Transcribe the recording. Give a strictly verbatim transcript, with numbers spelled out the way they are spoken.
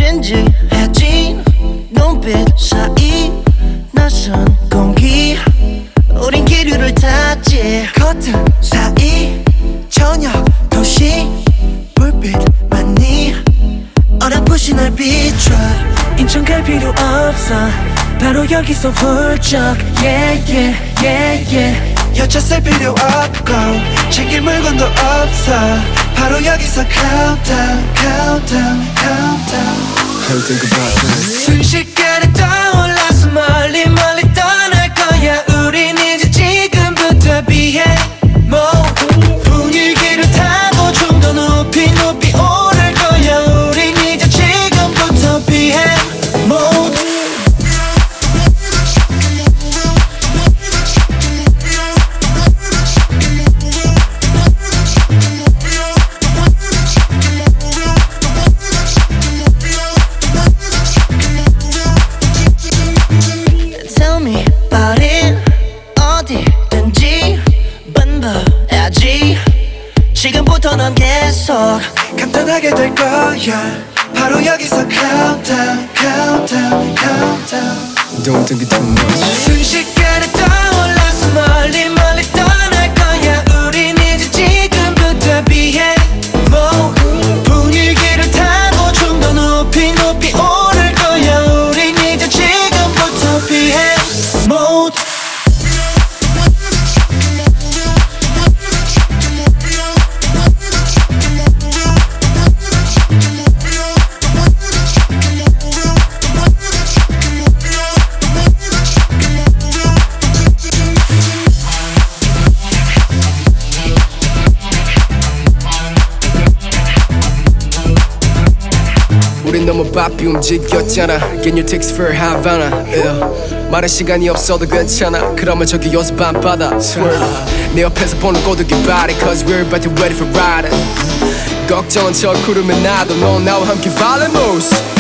진지해진 눈빛 사이 낯선 공기 우린 기류를 탔지 커튼 사이 저녁 도시 불빛만이 어렴풋이 날 비춰 인천 갈 필요 없어 바로 여기서 훌쩍 yeah yeah yeah yeah 여차 쓸 필요 없고 챙길 물건도 없어 바로 여기서 countdown countdown countdown How think about that? 순식간에 떠올라서 멀리 멀리 떠날 거야 우린 이제 지금부터 비행모 분위기를 타고 좀 더 높이 높이 오를 거야 우린 이제 지금부터 비행모 Tell me about it 어디든지奔波해야지 지금부터 넌 계속 감탄하게 될 거야 바로 여기서 countdown countdown countdown Don't think it too much. 순식간에 떠올라서 멀리 멀리 떠날 거야 우린 이제 지금부터 비행모 분위기를 타고 좀 더 높이 높이 오를 거야 우린 이제 지금부터 비행모 우린 너무 바삐 움직였잖아 Get your tickets for Havana yeah. 말할 시간이 없어도 괜찮아 그러면 저기 여수 밤바다 Swerve 내 옆에서 보는 꼬드기 body Cause we're about to ready for riding 걱정은 저 구름에 나도 넌 나와 함께 violent moves